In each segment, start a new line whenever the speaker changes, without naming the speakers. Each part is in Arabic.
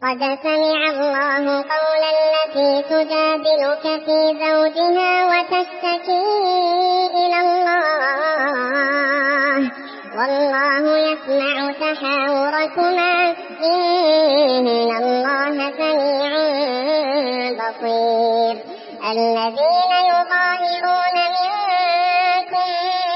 قد سمع الله قول التي تجادلك في زوجها وتشتكي إلى الله والله يسمع تحاوركما إن الله سميع بصير. الذين يظاهرون منكم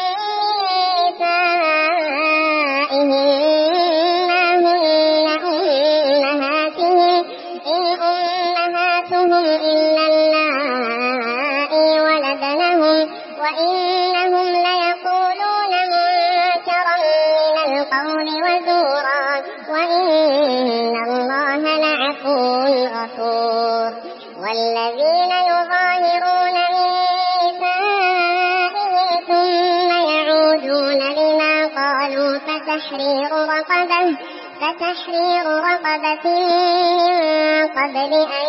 من نسائهم ما هن أمهاتهم إن أمهاتهم إلا اللائي ولدنهم وإنهم ليقولون منكرا من القول وزورا وإن الله لعفو غفور. والذين يظاهرون من نسائهم ثم يعودون لما قالوا فتحرير رقبة من قبل أن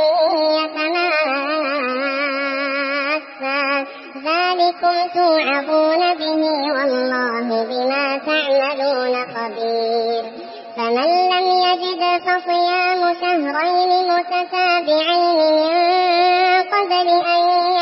يتماسا ذلكم توعظون به والله بما تعملون خبير. فمن لم يجد فصيام شهرين متتابعين من قبل أن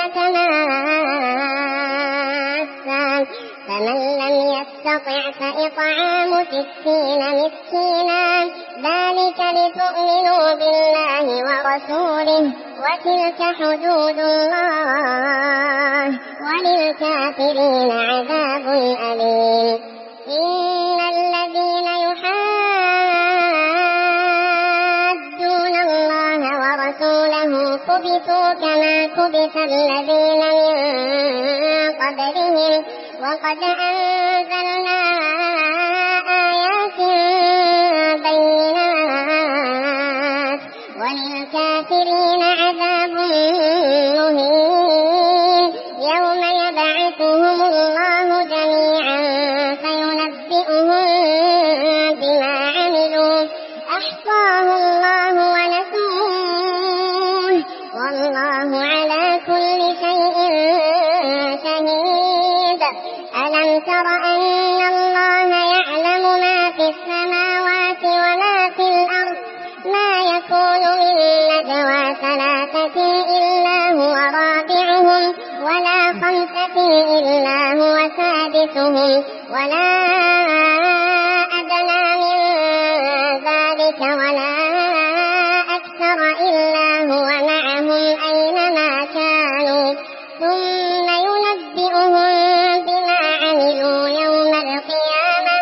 يتماسا فمن لم يستطع فإطعام 60 مسكينا ذلك لتؤمنوا بالله ورسوله وتلك حدود الله وللكافرين عذاب أليم. إن الذين يحادون الله ورسوله كبتوا كما كبت الذين من قبلهم وقد أنزلنا آيات بينات وللكافرين عذاب مهين. يوم يبعثهم الله جميعا فينبئهم بما عملوا أحصاه الله ونسوه والله على كل شيء شهيد. ألم تر أن الله يعلم ما في السماوات وما في الأرض ما يكون من نجوى 3 إلا هو رابعهم ولا 5 إلا هو سادسهم ولا أدنى من ذلك ولا أكثر إلا هو معهم أينما كانوا ثم ينبئهم بما عملوا يوم القيامة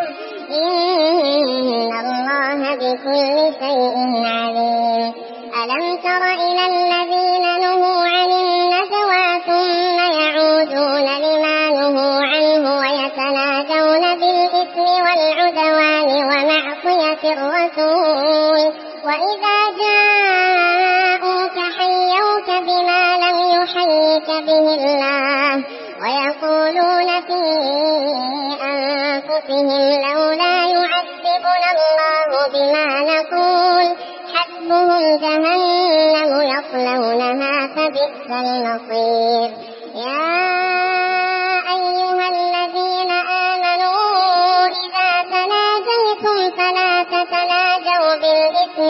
إن الله بكل شيء عليم. ألم تر إلى الذين نهوا عن النجوى ثم يعودون لما نهوا عنه ويتناجون بالإثم والعدوان ومعصية الرسول وإذا جاءوك حيوك بما لم يحيك به الله ويقولون في أنفسهم لولا يعذبنا الله بما نقول حسبهم جهنم يصلونها فبئس المصير. يا أيها الذين آمنوا إذا تناجيتم فلا تتناجوا بالإثم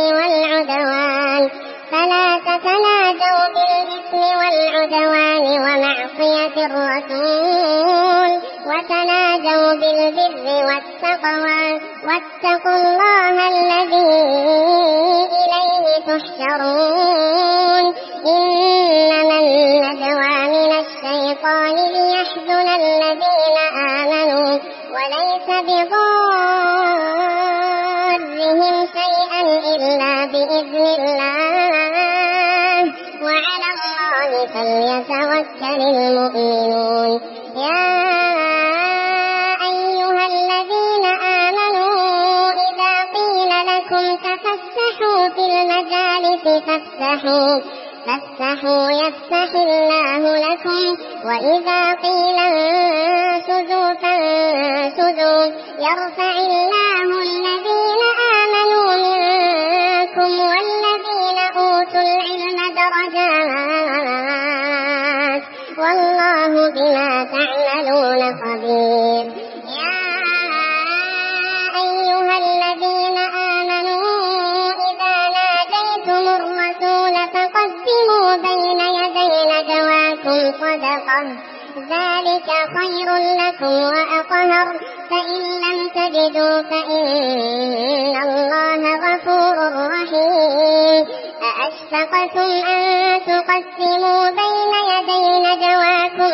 والعدوان ومعصية الرسول وتناجوا بالبر والتقوى واتقوا الله الذي إليه تحشرون. إنما النجوى من الشيطان ليحزن الذين آمنوا وليس بضارهم شيئا إلا بإذن الله وعلى الله فليتوكل المؤمنون. يا أيها الذين آمنوا إذا قيل لكم تفسحوا في المجالس فافسحوا يفسح الله لكم وإذا قيل انشزوا فانشزوا يرفع الله الذين آمنوا منكم والذين أوتوا العلم درجات والله بما تعملون خبير. يا أيها الذين آمنوا إذا ناجيتم ذلك خير لكم وأطهر فإن لم تجدوا فإن الله غفور رحيم أأشفقتم أن تقسموا بين يدي نجواكم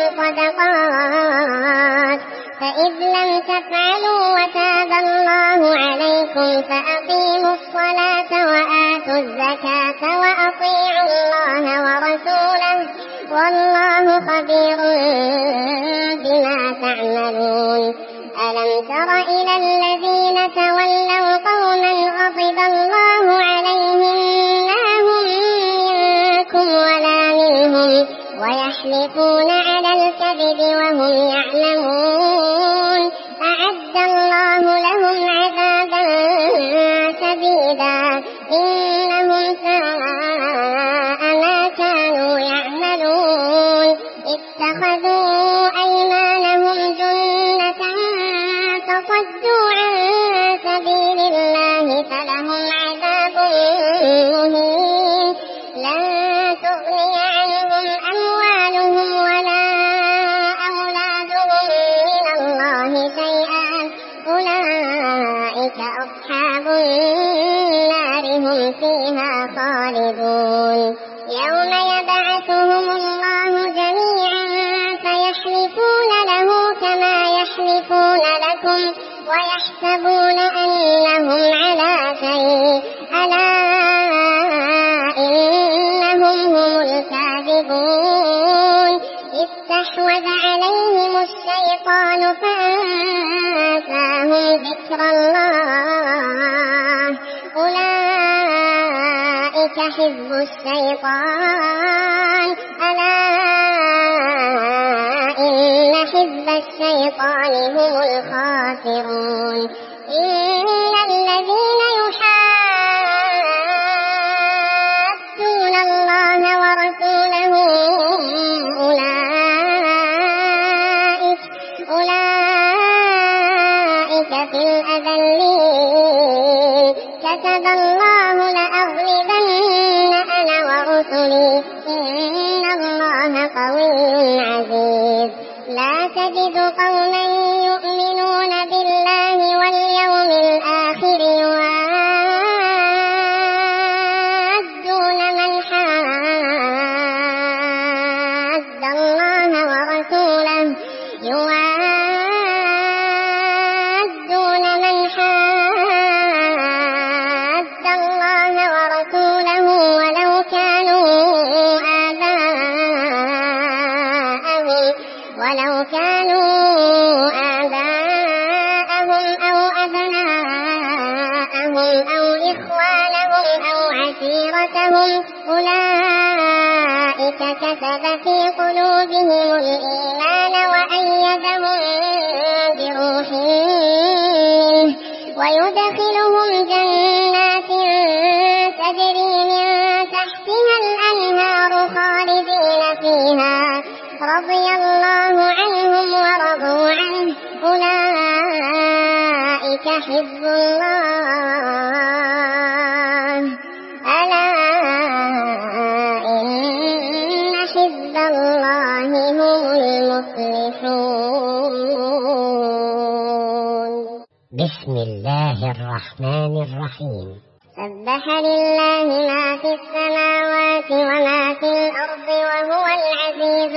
صدقات فإذ لم تفعلوا وتاب الله عليكم فأقيموا الصلاة وآتوا الزكاة وأطيعوا الله ورسوله والله خبير بما تعملون ألم تر إلى الذين تولوا قوما غضب الله عليهم ما هم منكم ولا منهم ويحلفون على الكذب وهم يعلمون أعد الله لهم عذابا شديدا إنهم ساء ما كانوا يعملون اتخذوا أيمانهم جنة فصدوا عن سبيل الله فلهم عذاب مهين لن تغني عنهم أموالهم ولا أولادهم من الله شيئا أولئك أصحاب النار هم فيها خالدون يوم يبعثهم الله جميعا فيحلفون له كما يحلفون لكم ويحسبون أنهم على شيء ألا إنهم هم الكاذبون استحوذ عليهم الشيطان فأنساهم ذكر الله أولئك حزب الشيطان ألا إن حزب الشيطان هم الخاسرون إن الذين يحادون الله ورسوله أولئك في الأذلين كتب الله لأغلبن أنا ورسلي إن الله قوي عزيز لا تجد قوما يؤمنون بالله واليوم الآخر يوادون من حاد الله ورسوله ولو كانوا آباءهم أو أبناءهم أو إخوانهم أو عشيرتهم أولئك كتب في قلوبهم الإيمان وأيدهم بروح منه ويدخلهم جنات تجري من تحتها الأنهار خالدين فيها رضي الله عنهم ورضوا عنه أولئك حزب الله ألا إن حزب الله هم المفلحون
بسم الله الرحمن الرحيم
سبح لله ما في السماوات وما في الأرض وهو العزيز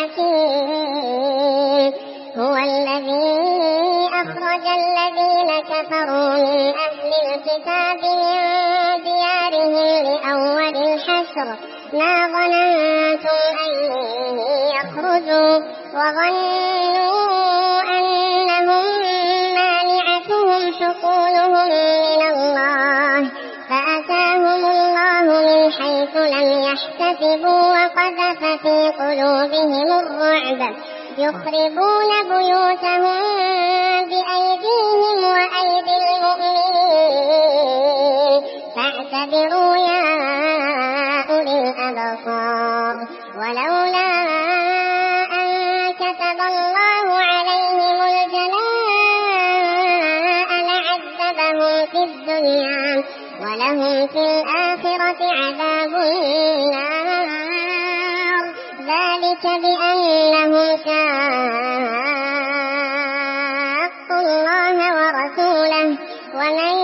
الحكيم هو الذي أخرج الذين كفروا من أهل الكتاب من ديارهم لأول الحشر ما ظننتم أن يخرجوا وظنوا أنهم مانعتهم حصولهم من الله فأتاهم الله من حيث لم يحتسبوا وقذف في قلوبهم الرعب يخربون بيوتهم بأيديهم وأيدي المؤمنين فاعتبروا يا أولي الأبصار ولولا أن كتب الله عليهم الجلاء لعذبهم في الدنيا ولهم في الآخرة عذاب النار ذلك بأن إنهم شاقوا الله ورسوله ومن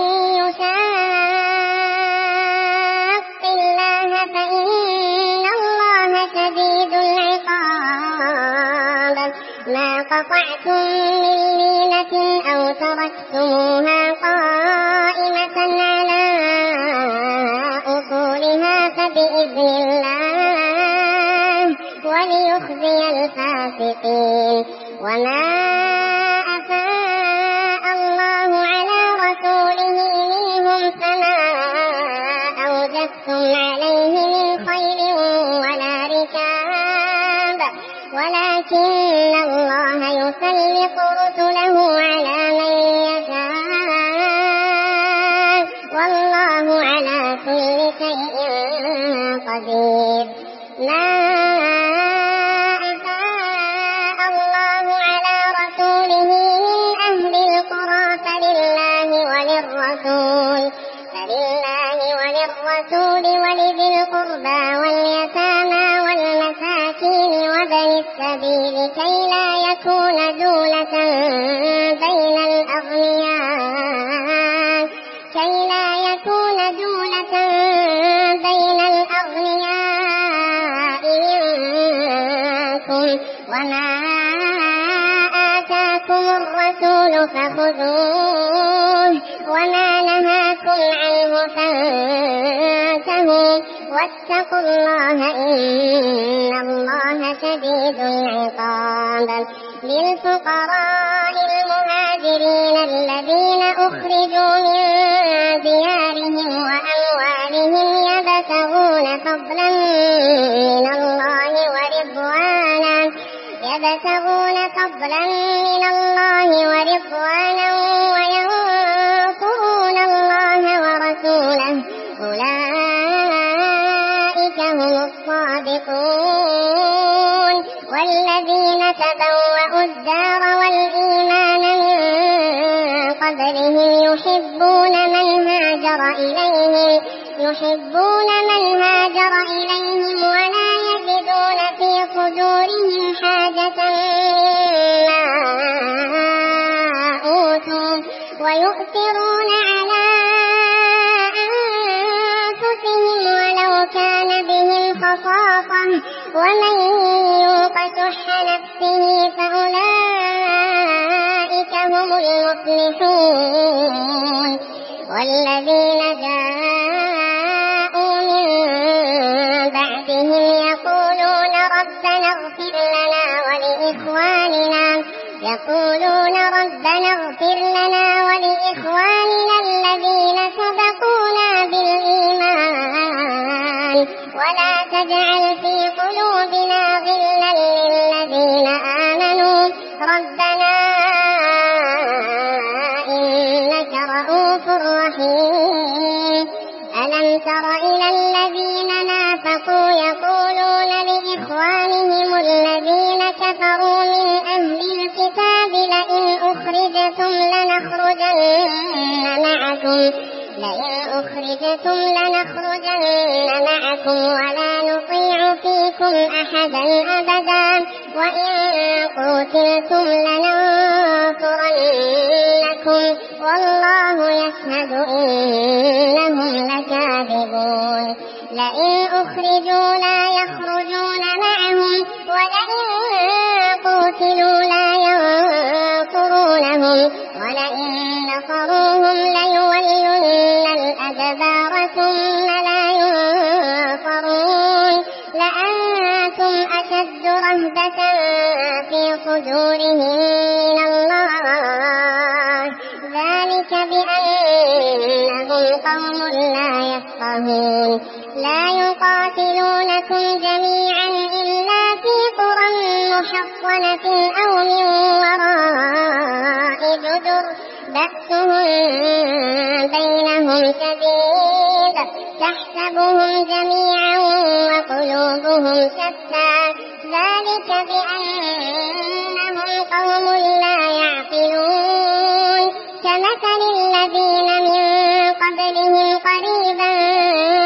يشاق الله فإن الله شديد العقاب. ما قطعتم من لينة أو تركتموها قائمة على أصولها فبإذن الله وليخزي الفاسقين. وما أفاء الله على رسوله منهم فما أوجفتم عليه من خيل ولا ركاب ولكن الله يسلط رسله على من يشاء والله على كل شيء قدير. ما أفاء الله على رسوله من أهل القرى فلله وللرسول ولذي القربى واليتامى والمساكين وابن السبيل كي لا يكون دولة بين الأغنياء منكم. وما آتاكم الرسول فخذوه وما نهاكم عنه فانتهوا واتقوا الله إن الله شديد العقاب. للفقراء المهاجرين الذين أخرجوا من ديارهم وأموالهم يبتغون فضلا من الله ورضوانا وينصرون الله ورسوله أولئك هم الصادقون. والذين تبوأوا الدار والإيمان من قبلهم يحبون من هاجر إليهم ولا يجدون في صدورهم حاجة مما أوتوا ويؤثرون على أنفسهم ولو كان بهم خصاصة ومن يوق شح نفسه فأولئك هم المفلحون. والذين جاءوا من بعدهم يقولون ربنا اغفر لنا ولإخواننا الذين سبقونا بالإيمان ولا تجعل في قلوبنا غلا للذين آمنوا ربنا إنك رؤوف رحيم. ألم تر إلى الذين نافقوا يقولون لإخوانهم الذين كفروا من أهل الكتاب لئن أخرجتم لنخرجن معكم ولا نطيع فيكم أحدا أبدا وإن قتلتم لننصرنكم والله يشهد إنهم لكاذبون. لئن أخرجوا لا يخرجون معهم ولئن قتلوا لا ينصرونهم ولئن نصروهم ليولن الأدبار ثم لا ينصرون لأنتم أشد رهبة في صدورهم من الله ذلك بأنهم قوم لا يفقهون. لا يقاتلونكم جميعا إلا في قرى محصنة أو من وراء جدر بأسهم بينهم شديد تحسبهم جميعا وقلوبهم شتى ذلك بأنهم قوم لا يعقلون. كمثل الذين من قبلهم قريبا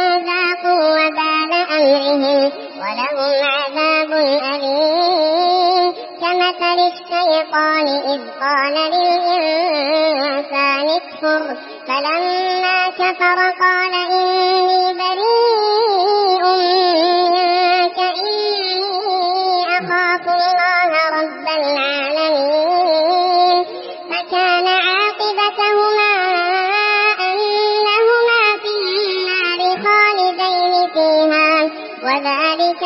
ذاقوا وبال أمرهم ولهم عذاب أليم. استكبر قال إني بريء منك إني أخاف الله رب العالمين فكان عاقبتهما أنهما في النار خالدين فيها وذلك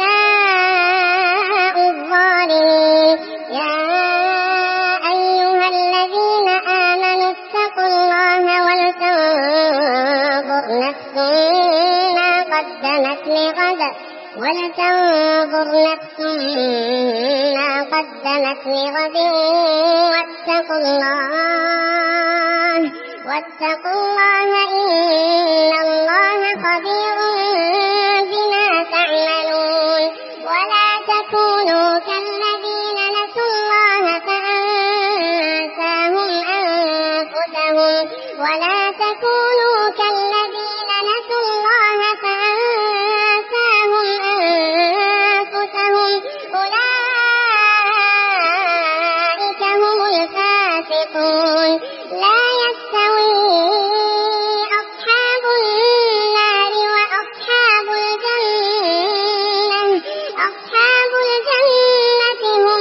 جزاء الظالمين. يا أيها الذين آمنوا اتقوا الله ولتنظر نفس ما قدمت لغد واتقوا الله إن الله خبير بما تعملون. ولا تكونوا كالذين نسوا الله فأنساهم أنفسهم أولئك هم الفاسقون. لا يستوي أصحاب النار وأصحاب الجنة أصحاب الجنة هم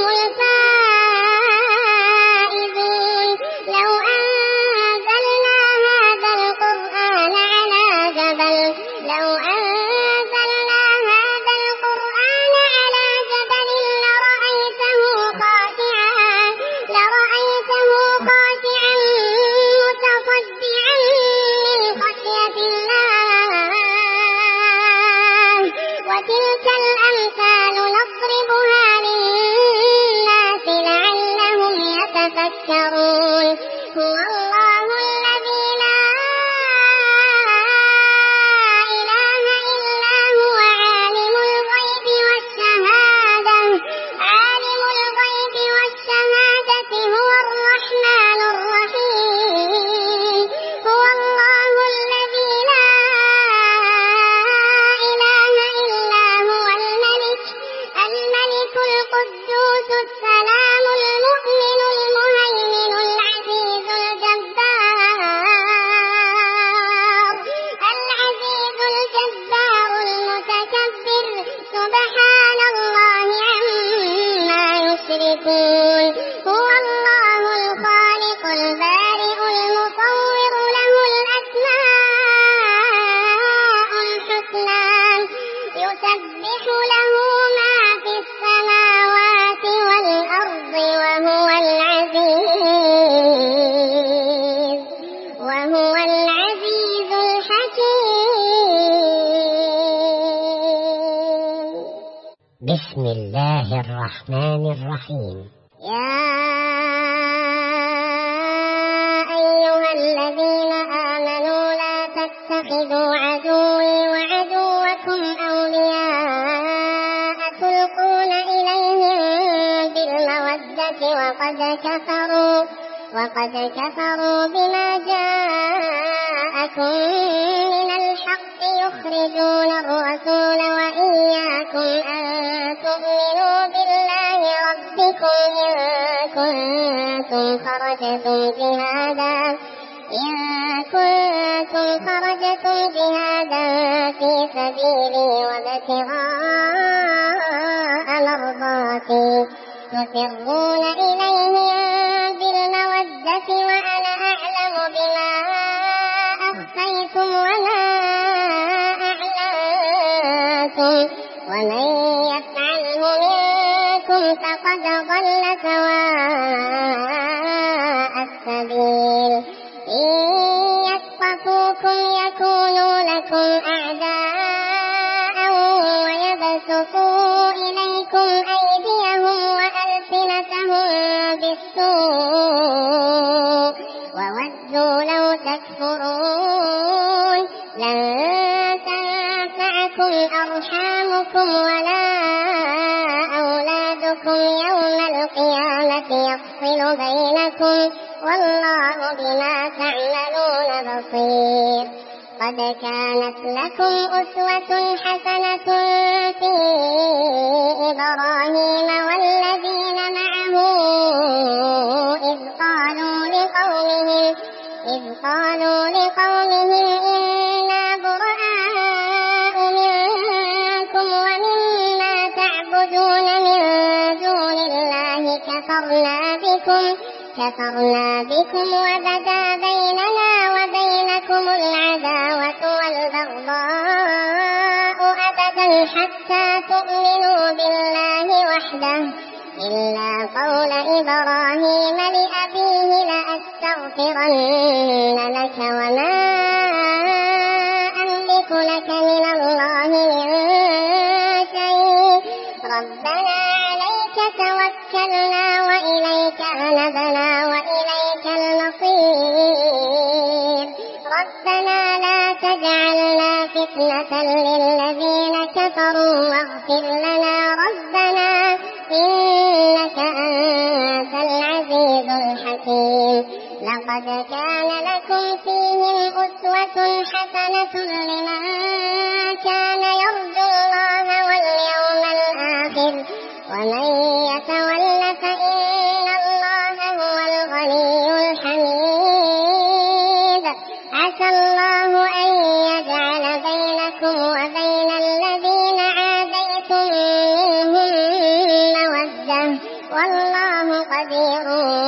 الفائزون. لو أنزلنا هذا القرآن على جبل لرأيته خاشعا متصدعا من خشية الله. وتلك الأمثال نضربها للناس لعلهم يتفكرون. هو الله الذي لا إله إلا هو عالم الغيب والشهادة هو الرحمن الرحيم. هو الله الذي لا إله إلا هو الملك القدوس السلام المؤمن المهيمن العزيز الجبار المتكبر سبحان الله عما يشركون. هو الله الخالق البارئ المصور له الأسماء الحسنى يسبح له ما في السماوات والأرض وهو العزيز الحكيم.
بسم الله الرحمن الرحيم.
يا أيها الذين آمنوا لا تتخذوا عدوي وعدوكم أولياء تلقون إليهم بالمودة وقد كفروا بما جاءكم من الحق يخرجون الرسول وإياكم أن تؤمنوا بالله ربكم إن كنتم خرجتم جهادا في سبيلي وابتغاء مرضاتي تسرون إليهم بالمودة وأنا أعلم بما أخفيتم وما أعلنتم ومن يفعله منكم فقد ضل سواء السبيل. إن يثقفوكم يكونوا لكم أعداء ويبسطوا إليكم أيديهم وألسنتهم بالسوء وودوا لو تكفرون. لن تنفعكم أرحامكم ولا أولادكم يوم القيامة يفصل بينكم والله بما تعملون بصير. قد كانت لكم أسوة حسنة في إبراهيم والذين معه إذ قالوا لقومهم كفرنا بكم وبدا بيننا وبينكم العداوة والبغضاء أبدا حتى تؤمنوا بالله وحده إلا قول إبراهيم لأبيه لأستغفرن لك وما أملك لك من الله من شيء ربنا عليك توكلنا وإليك أنبنا وإليك المصير ربنا لا تجعلنا فتنة للذين كفروا واغفر لنا ربنا إنك أنت العزيز الحكيم لقد كان لكم فيهم أسوة حسنة لمن كان يرجو الله واليوم الآخر ومن يتول فإن الله هو الغني الحميد عسى الله أن يجعل بينكم وبين الذين عاديتم منهم مودة والله قدير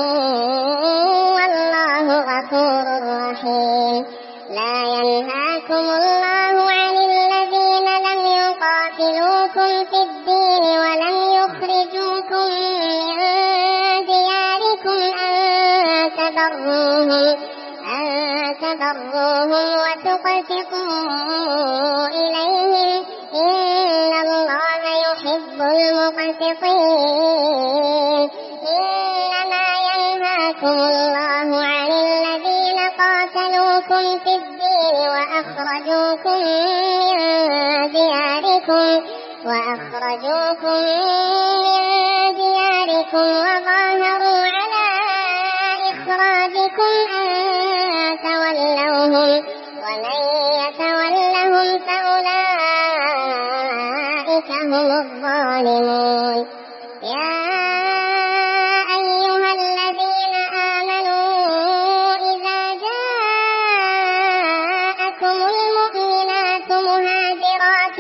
والله غفور رحيم لا ينهاكم الله عن الذين لم يقاتلوكم في الدين ولم يخرجوكم من دياركم أن تبروهم وتقسطوا إليهم إن الله يحب المقسطين إنما ينهاكم الله عن الذين قاتلوكم في الدين وأخرجوكم من دياركم وظاهروا على إخراجكم أن تولوهم ومن يتولهم فأولئك هم الظالمون يا أيها الذين آمنوا إذا جاءكم المؤمنات مهاجرات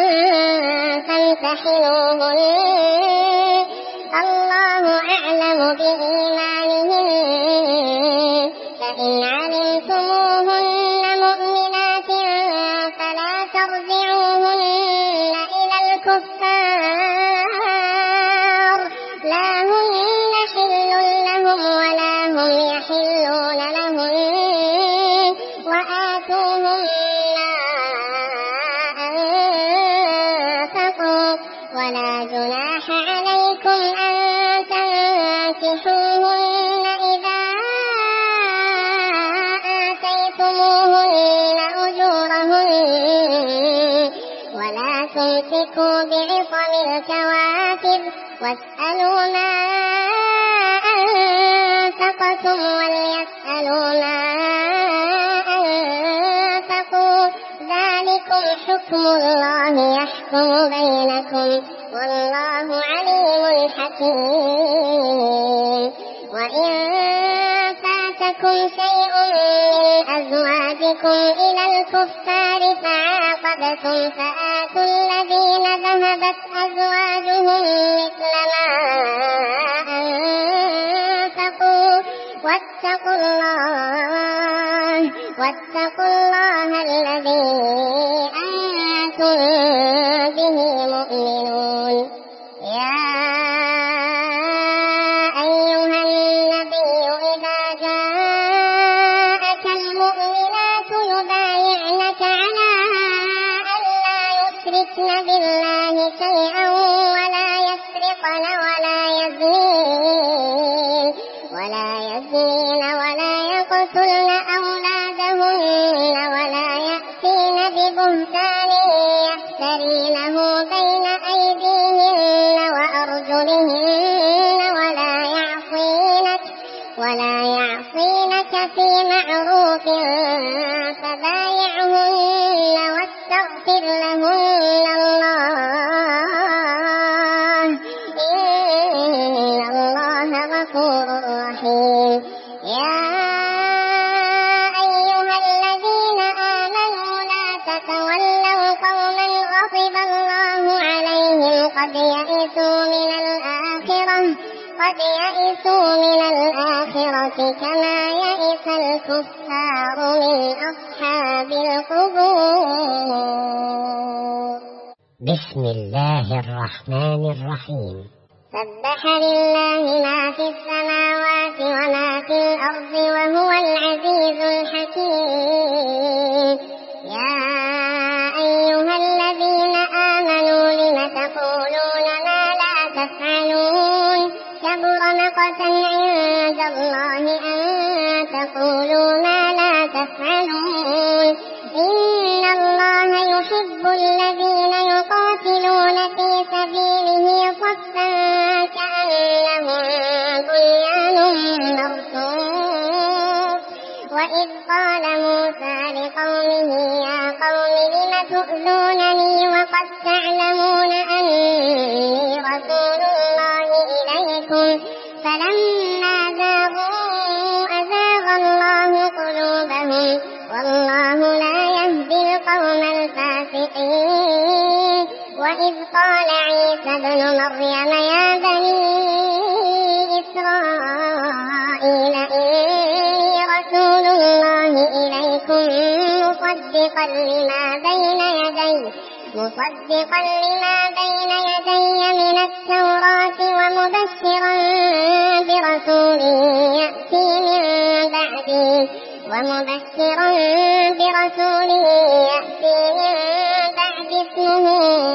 فامتحنوهن الله أعلم بإيمانهن فإن علمتموهن مؤمنات فلا ترجعوهن إلى الكفار لا هن حل لهم ولا هم يحلون لهم وآتوهم ما أنفقوا ولا جناح عليكم أن تنكحوهن إذا آتيتموهن أجورهن ولا تمسكوا بعصم الكوافر واسألوا ما أنفقتم وليسألوا ما أنفقوا ذلكم حكم الله يحكم بينكم والله عليم حكيم وإن فاتكم شيء من أزواجكم إلى الكفار فعاقبتم فآتوا الذين ذهبت أزواجهم مثل ما أنفقوا واتقوا الله الذي أنتم به مؤمنون يا أيها النبي إذا جاءك المؤمنات يبايعنك على أن لا يشركن بالله شيئا ولا يسرقن ولا يزنين ولا يقتلن أولادهن ولا يأتين ببهتان يفترينه بين أيديهن وأرجلهن ولا يعصينك في معروف فبايعهن واستغفر لهن الله إن الله غفور رحيم يا أيها الذين آمنوا لا تتولوا قوما غضب الله عليهم قد يئسوا من الآخرة قد يئسوا من الآخرة كما يئس الكفار من أصحاب القبور.
بسم الله الرحمن الرحيم.
سبح لله ما في السماوات وما في الأرض وهو العزيز الحكيم. يا أيها الذين آمنوا لم تقولون ما لا تفعلون كبر مقتا عند الله أن تقولوا ما لا تفعلون. إن الله يحب الذين يقاتلون في سبيله صفا كأنهم بنيان مرصوص. وإذ قال موسى لقومه يا قوم لم تؤذونني وقد تعلمون أني رسول الله إليكم فلما زاغوا أزاغ الله قلوبهم والله لا يهدي القوم الفاسقين. وإذ قال عيسى ابن مريم يا بني إسرائيل إني رسول الله إليكم مصدقا لما بين يدي من التوراة ومبشرا برسول يأتي من بعد اسمه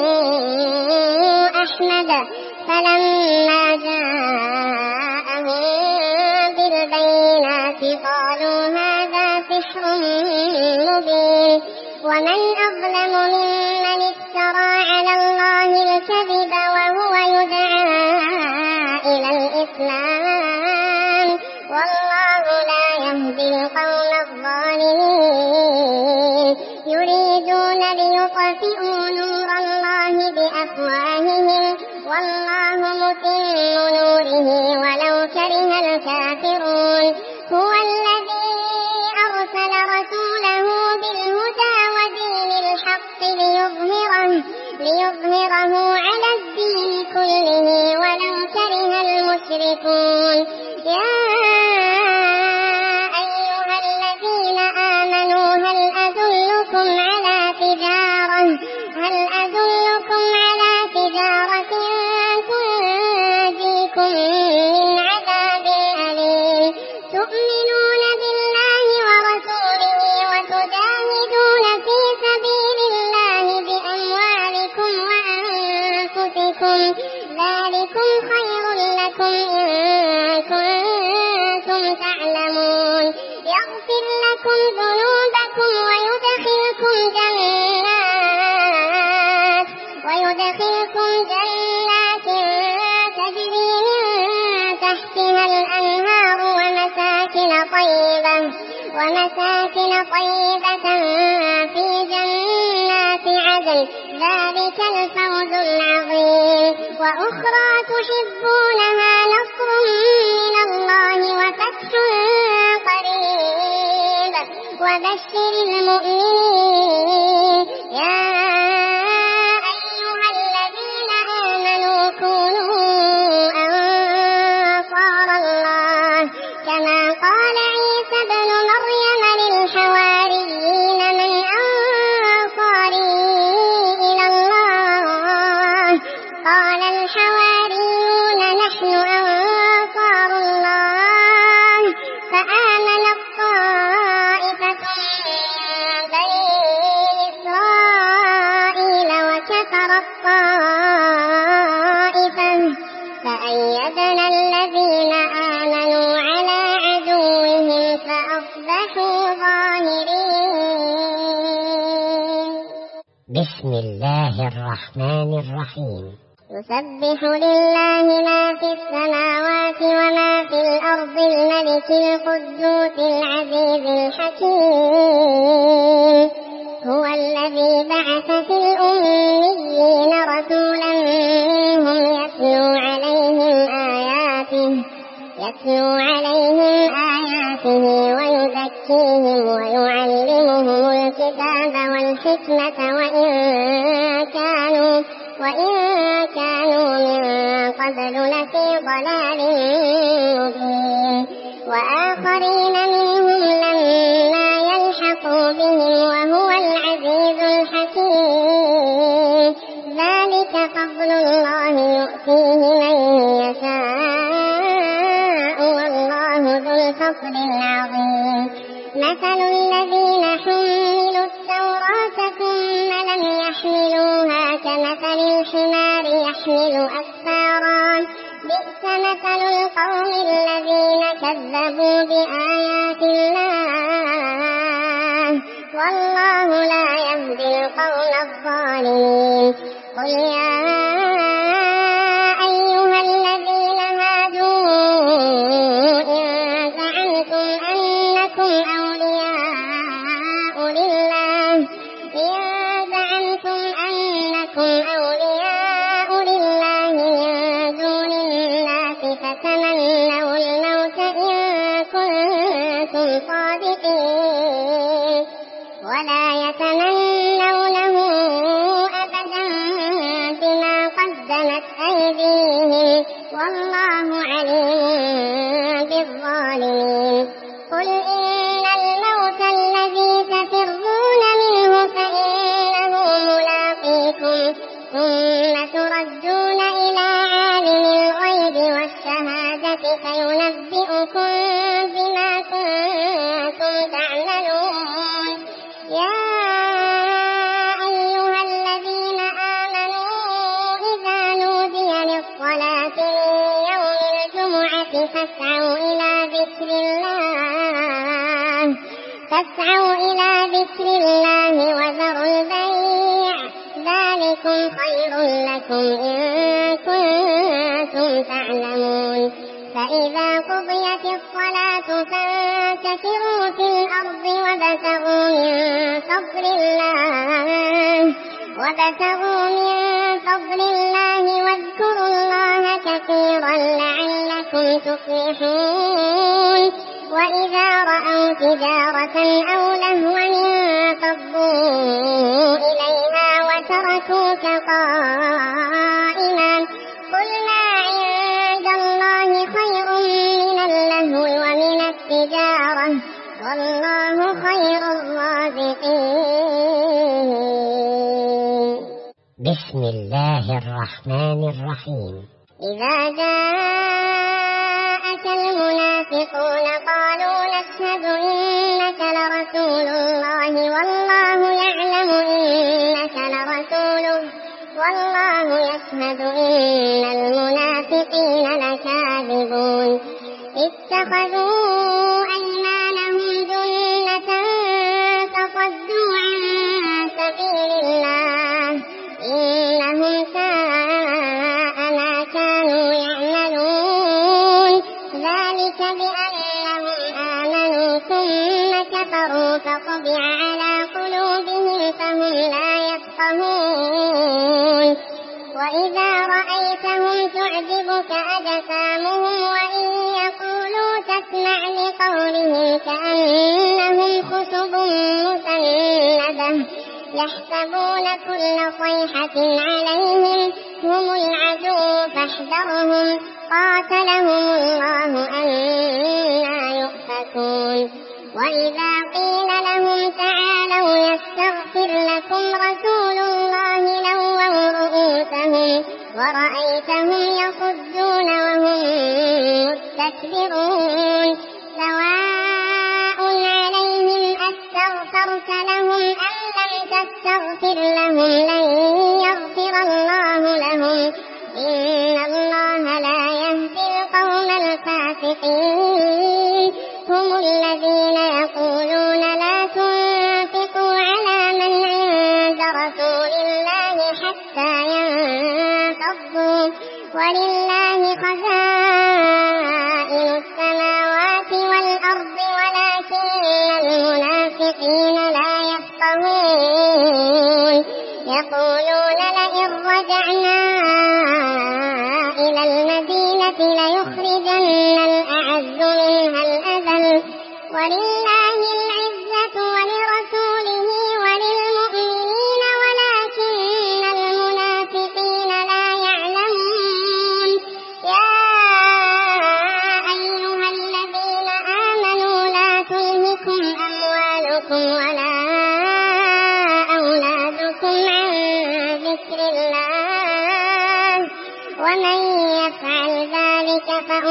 أحمد. فلما جاءهم بالبينات قالوا هذا سحر مبين. ومن أظلم ممن افترى على الله الكذب وهو يدعى إلى الإسلام والله لا يهدي القوم الظالمين. يريدون ليطفئوا نور الله بأفواههم والله متم نوره ولو كره الكافرون. هو الذي أرسل رسوله بالهدى ودين الحق ليظهره على الدين كله ولو كره المشركون. يا أيها الذين آمنوا هل أدلكم على تجارة تنجيكم من عذاب أليم. تؤمنون بالله ورسوله وتجاهدون في سبيل الله بأموالكم وأنفسكم ذلكم خير لكم إن كنتم تعلمون. يغفر لكم ذنوبكم ويدخلكم جنات تجري من تحتها الأنهار ومساكن طيبة في جنات عدن ذلك الفوز العظيم. وأخرى تحبونها نصر من الله وفتح قريب وبشر المؤمنين. يا أيها الذين آمنوا كونوا أنصار الله كما قال عيسى ابن مريم للحواريين من أنصاري إلى الله قال الحواريون نحن أنصار الله. فآمنت طائفة من بني إسرائيل وكفرت طائفة فأيدنا الذين آمنوا على عدوهم فأصبحوا ظاهرين.
بسم الله الرحمن الرحيم.
يسبح لله ما في السماوات وما في الأرض الملك القدوس العزيز الحكيم. هو الذي بعث في الأميين رسولا منهم يتلو عليهم آياته ويزكيهم ويعلمهم الكتاب والحكمة وإن كانوا من قبل لفي ضلال مبين وآخرين منهم لما يلحقوا بهم وهو العزيز الحكيم ذلك فضل الله يؤتيه من يشاء والله ذو الفضل العظيم مثل الذين حملوا التوراة ثم لم يحملوها كمثل الحمار يحمل أسفارا بئس مثل القوم الذين كذبوا بآيات الله والله لا يهدي القوم الظالمين قل يا أيها الذين هادوا إن زعمتم أنكم أولياء لله من دون الناس فتمنوا الموت إن كنتم صادقين ولا يتمنونه أبدا بما قدمت أيديهم والله عليم بالظالمين قل إن الموت الذي تفرون منه فإنه ملاقيكم ثم تردون إلى عالم الغيب والشهادة فينبئكم بما كنتم تعملون يا أيها الذين آمنوا إذا نودي للصلاة من يوم الجمعة فاسعوا إلى ذكر الله وذروا البيع ذلكم خير لكم إن كنتم تعلمون فإذا قضيت الصلاة فانتشروا في الأرض وابتغوا من فضل الله واذكروا الله كثيرا لعلكم تفلحون وإذا رأوا تجارة أو لهوا انفضوا إليها وتركوك قائما قل ما عند الله خير من اللهو ومن التجارة والله خير الرازقين
بسم الله الرحمن الرحيم
إذا جاءك المنافقون قالوا نشهد إنك لرسول الله والله يعلم إنك لرسوله والله يشهد إن المنافقين لكاذبون اتخذوا أيمانهم جنة فصدوا عن سبيل الله إنهم ساء ما كانوا يعملون ذلك بأنهم آمنوا ثم كفروا فطبع على قلوبهم فهم لا يفقهون وإذا رأيتهم تعجبك أجسامهم وإن يقولوا تسمع لقولهم كأنهم خشب مسندة يحسبون كل صيحة عليهم هم العدو فاحذرهم قاتلهم الله أنى يؤفكون وإذا قيل لهم تعالوا يستغفر لكم رسول الله لووا رؤوسهم ورأيتهم يصدون وهم مستكبرون سواء عليهم أستغفرت لهم أم لم تستغفر لهم لن يغفر الله لهم إن الله لا يهدي القوم الفاسقين هم الذين يقولون لا تنفقوا على من عند رسول الله حتى ينفضوا ولله خزائن السماوات والأرض ولكن المنافقين لا يفقهون يقولون لئن رجعنا إلى المدينة ليخرجن الأعز منها الأذل ولله العزة ولرسوله وللمؤمنين ولكن المنافقين لا يعلمون ومن يفعل ذلك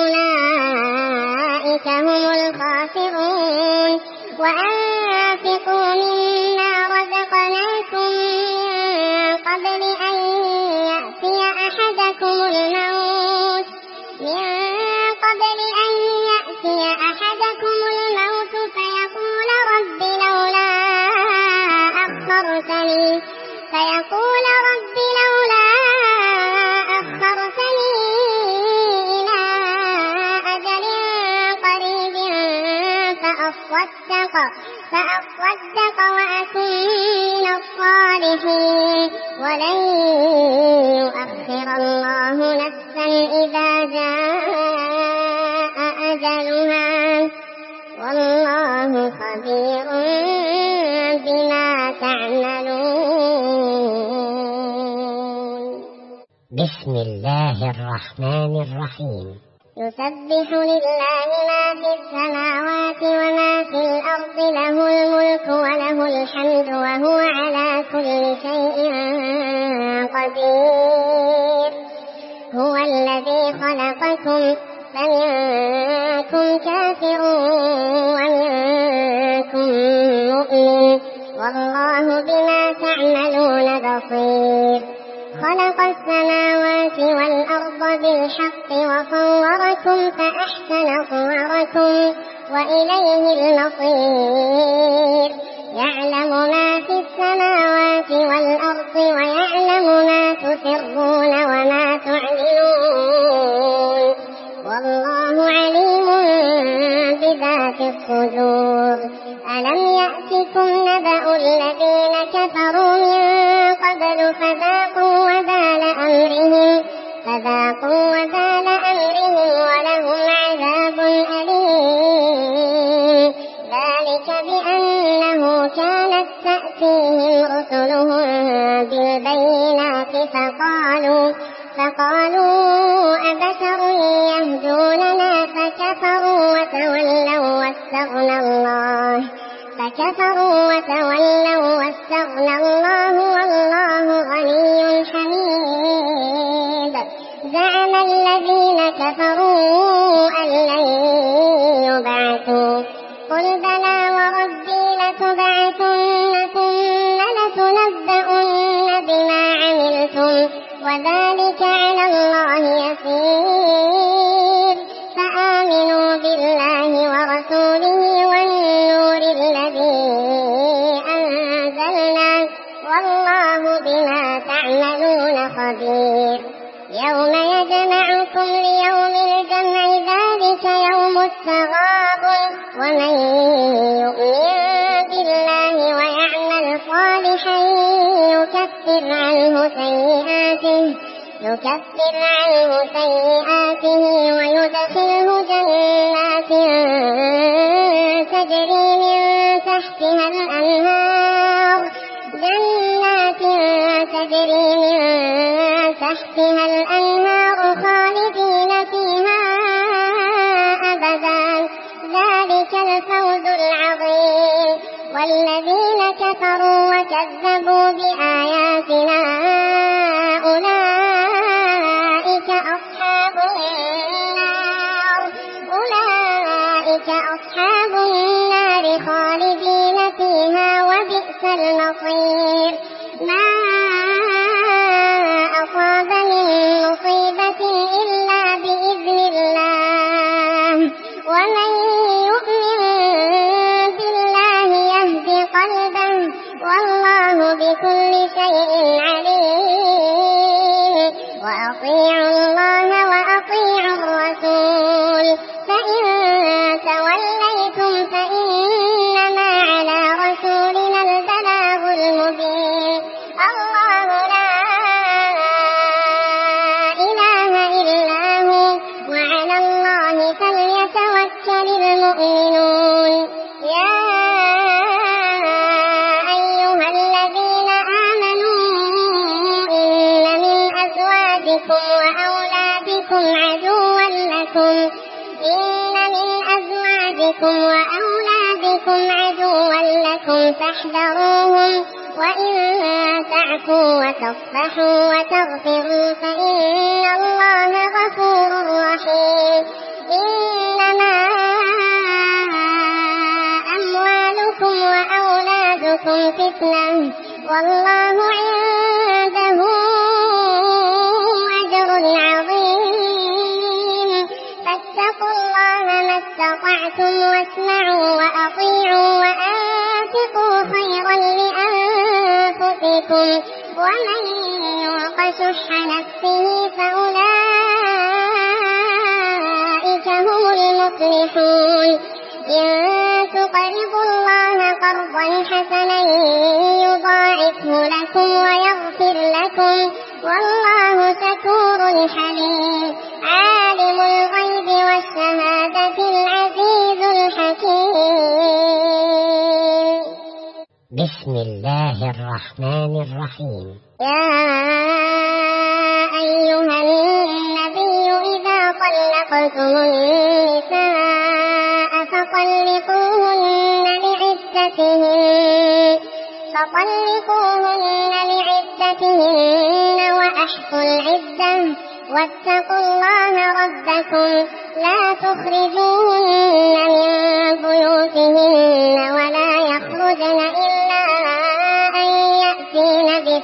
فأولئك هم الخاسرون وأنفقوا مما رزقناكم من قبل أن يأتي أحدكم الموت فيقول رب لولا أخرتني إلى أجل قريب فأصدق وأكن من الصالحين ولن يؤخر الله نفسا إذا جاء أجلها والله خبير بما تعملون.
بسم الله الرحمن الرحيم.
يسبح لله ما في السماوات وما في الأرض له الملك وله الحمد وهو على كل شيء قدير. هو الذي خلقكم فمنكم كافر ومنكم مؤمن والله بما تعملون بصير. خلق السماوات والأرض بالحق وصوركم فأحسن صوركم وإليه المصير. يعلم ما في السماوات والأرض ويعلم ما تسرون وما تعلنون والله عليم بذات الصدور. ألم يأتكم نبأ الذين كفروا من قبل فذاقوا وبال أمرهم ولهم عذاب أليم. ذلك بأنه كانت تأتيهم رسلهم بالبينات فقالوا أبشر يهدوننا فكفروا وتولوا واستغنى الله والله غني حميد. زعم الذين كفروا أن لن يبعثوا قل بلى وربي لتبعثن ثم لتنبؤن بما عملتم وذلك على الله يسير. فآمنوا بالله ورسوله والنور الذي أنزلنا والله بما تعملون خبير. يوم يجمعكم ليوم الجمع ذلك يوم التغابن ومن يؤمن بالله ويعمل صالحا يكفر عنه سيئاته ويدخله جنات تجري من تحتها الأنهار خالدين فيها أبدا ذلك الفوز العظيم. والذين كفروا وكذبوا بآياتنا أولئك أصحاب النار خالدين فيها وبئس المصير. ما أصاب من مصيبة إلا بإذن الله ومن يؤمن بالله يهد قلبه والله بكل شيء عليم. وأطيعوا الله وأطيعوا الرسول فإن توليتم فإنما على رسولنا البلاغ المبين. الله لا إله إلا هو وعلى الله فليتوكل المؤمنون. يا أيها الذين آمنوا إن من أزواجكم وأولادكم عدوا لكم فاحذروهم وإن تعفوا وتصفحوا وتغفروا فإن الله الله غفور رحيم. إنما أموالكم وأولادكم فتنة والله عنده أجر عظيم. فاتقوا الله ما استطعتم واسمعوا وأطيعوا وأنفقوا خيرا لأنفسكم ومن يوق شح نفسه فأولئك هم المفلحون. إن تقرضوا الله قرضا حسنا يضاعفه لكم ويغفر لكم والله شكور حليم. عالم الغيب والشهادة العزيز الحكيم.
بسم الله الرحمن الرحيم.
يا أيها النبي إذا طلقتم النساء فطلقوهن لعدتهن وأحصوا العدة واتقوا الله ربكم لا تخرجوهن من بيوتهن ولا يخرجن إلا أن يأتين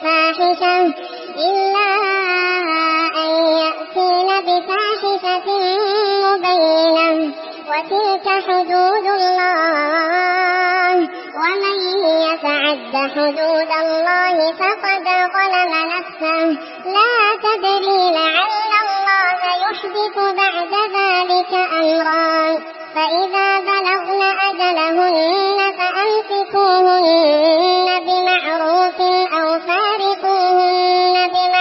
بفاحشة مبينة وتلك حدود الله ومن يتعد حدود الله فقد ظلم نفسه. لا تدري لعل الله يحدث بعد ذلك أمرا. فإذا بلغن أجلهن فأمسكوهن بمعروف أو فارقوهن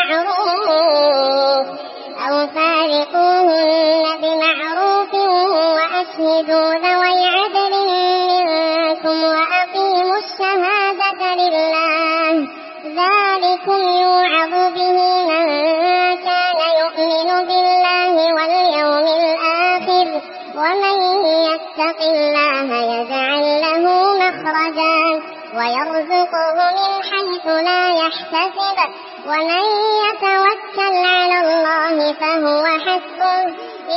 بمعروف وأشهدوا ذوي عدل منكم وأقيموا الشهادة لله. ذلكم يوعظ به من كان يؤمن بالله واليوم الآخر ومن يتق الله يجعل له مخرجا ويرزقه من حيث لا يحتسب ومن يتوكل على الله فهو حسبه.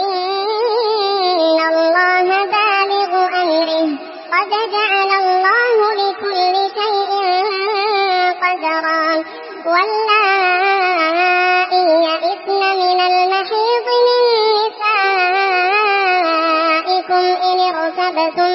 إن الله بالغ أمره قد جعل الله لكل شيء قدرا. واللائي يئسن من المحيض من نسائكم إن ارتبتم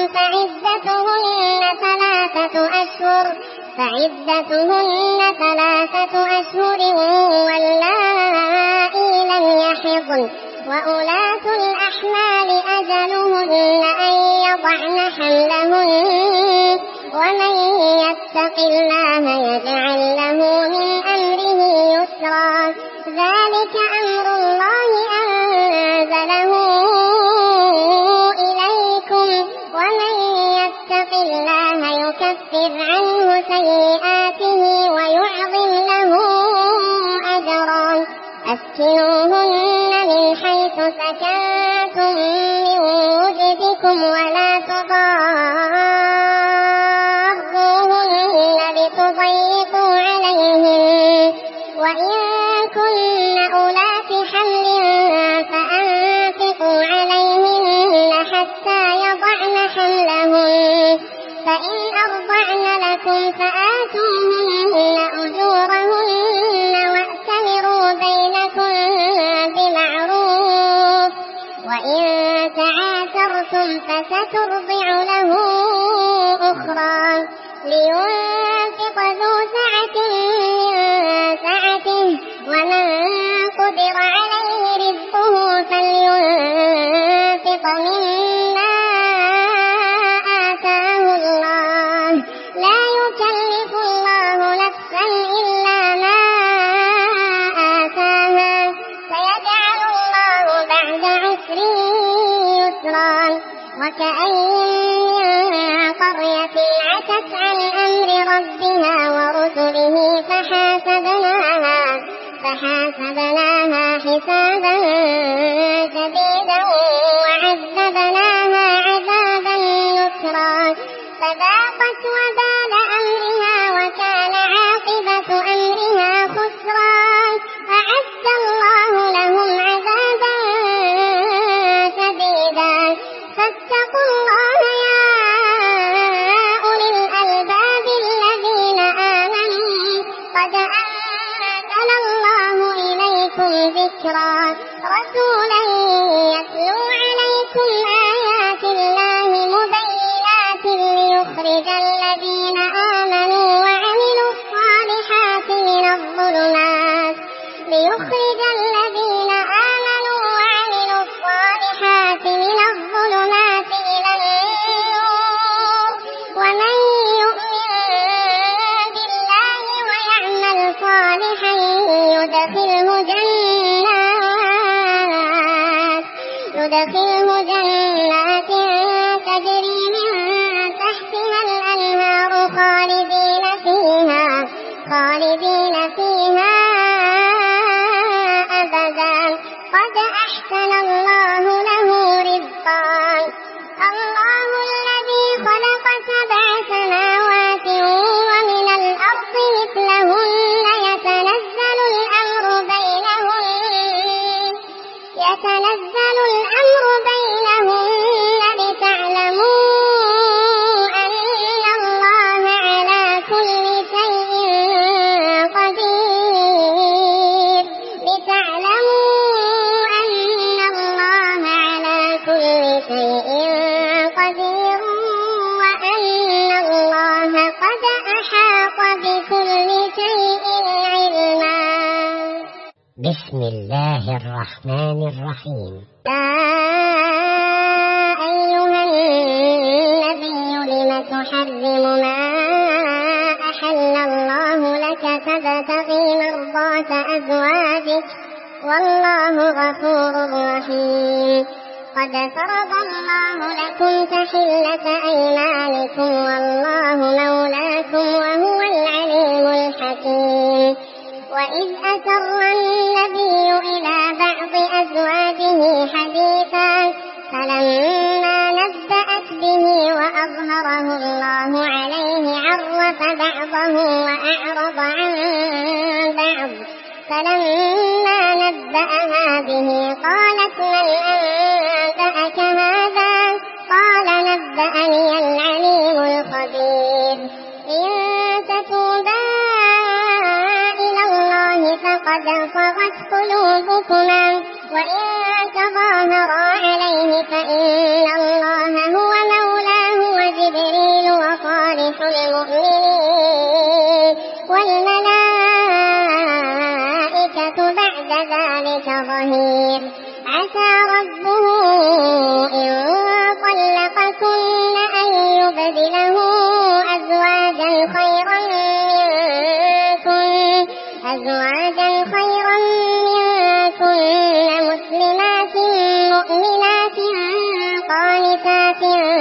فعدتهن 3 أشهر واللائي لم يحضن وأولاة الأحمال أجلهن أن يضعن حملهن ومن يتق الله يجعل له من أمره يسرا. ذلك أمر الله أنزله إليكم ومن يتق الله يكفر عنه سيئاته ويعظم له أجرا. أسكنوهن من حيث سكنتم من وجدكم ولا تضاروهن لتضيقوا عليهن وإن كن أولات حمل فأنفقوا عليهن حتى يضعن حملهن فإن أرضعن لكم فآتوهن أجورهن واعتمروا بينكم بمعروف وإن تعاثرتم فسترضع له أخرى. لينفق ذو سعة من سعته ومن قدر عليه رزقه فلينفق مما آتاه الله لا يكلف الله نفسا إلا ما آتاها سيجعل الله بعد عسر يسرا. وكأين من قرية عتت عن أمر ربها ورسله فحاسبناها حسابا شديدا وعذبناها عذابا نكرا فذاقت وبال أمرها وكان عاقبة أمرها خسرا. أعد الله لهم ذكرا رسولا يتلو عليكم آيات الله مبينات ليخرج الذين آمنوا وعملوا الصالحات من الظلمات إلى النور ومن يؤمن بالله ويعمل صالحا يدخله جنات تجري من تحتها الأنهار خالدين فيها أبدا قد أحسن الله له رزقا الله الذي خلق 7 سماوات ومن الأرض مثلهن يتنزل الأمر بينهن لتعلموا أن الله على كل شيء قدير وأن الله قد أحاط بكل شيء علما.
بسم الله الرحمن الرحيم.
يا أيها النبي لم تحرم ما أحل الله لك تبتغي مرضات أزواجك والله غفور رحيم. قد فرض الله لكم تحلة أيمانكم والله مولاكم وهو العليم الحكيم. وإذ أسر النبي إلى بعض أزواجه حديثا فلما نبأت به وأظهره الله عليه عرف بعضه وأعرض عن بعض فلما نبأها به قالت من أنبأك هذا؟ قال نبأني العليم الخبير. إن تتوبا إلى الله فقد صغت قلوبكما وإن تظاهرا عليه فإن الله هو مولاه وجبريل وصالح المؤمنين والملائكة بعد ذلك ظهير. عسى ربه إن طلقكن أن يبدله أزواجا خيرا منكن مسلمات مؤمنات قانتات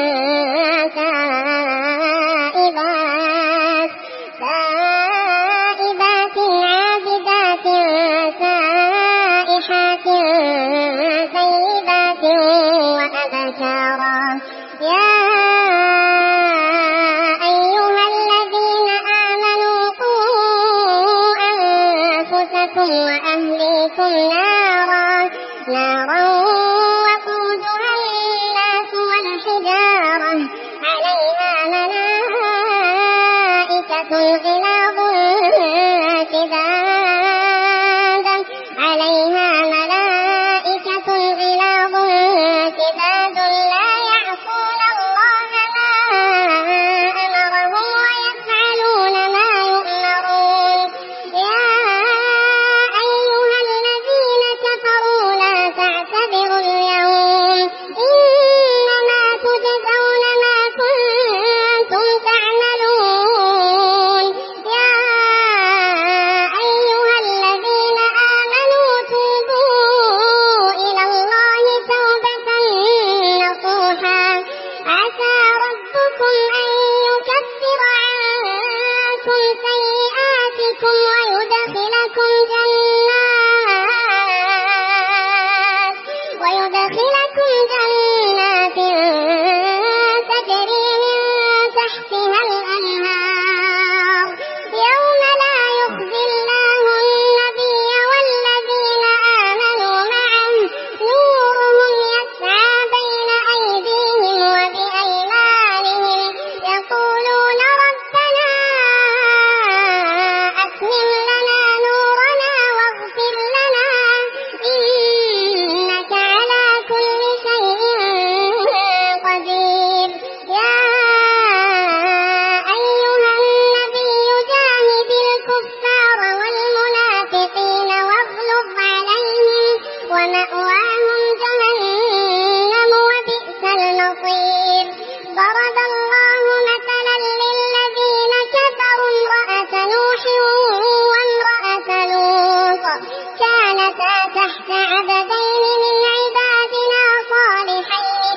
تائبات عابدات سائحات ثيبات وأبكارا. يا أيها الذين آمنوا قوا أنفسكم وأهليكم نارا وقودها الناس والحجارة عليها ملائكة غلاظ شداد لا يعصون الله ما أمرهم ويفعلون ما يؤمرون. يا أيها الذين كفروا لا تعتذروا ومأواهم جهنم وبئس المصير. ضرب الله مثلا للذين كفروا امرأة نوح وامرأة لوط كانتا تحت عبدين من عبادنا صالحين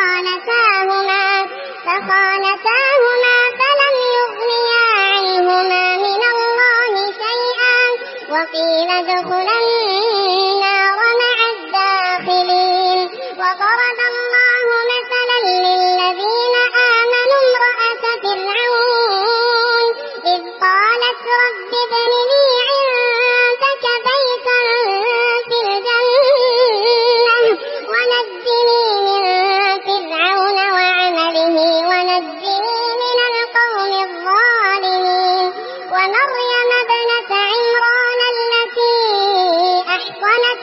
فخانتاهما فلم يغنيا عنهما من الله شيئا وقيل ادخلا النار مع الداخلين. وضرب الله مثلا للذين آمنوا امرأة فرعون إذ قالت رب ابن لي عندك بيتا في الجنة ونجني من فرعون وعمله ونجني من القوم الظالمين. ومريم ابنة عمران التي أحصنت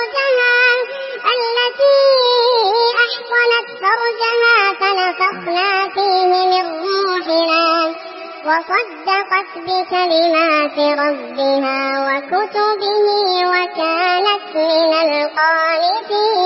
فرجها فنفخنا فيه من روحنا وصدقت بكلمات ربها وكتبه وكانت من القانتين.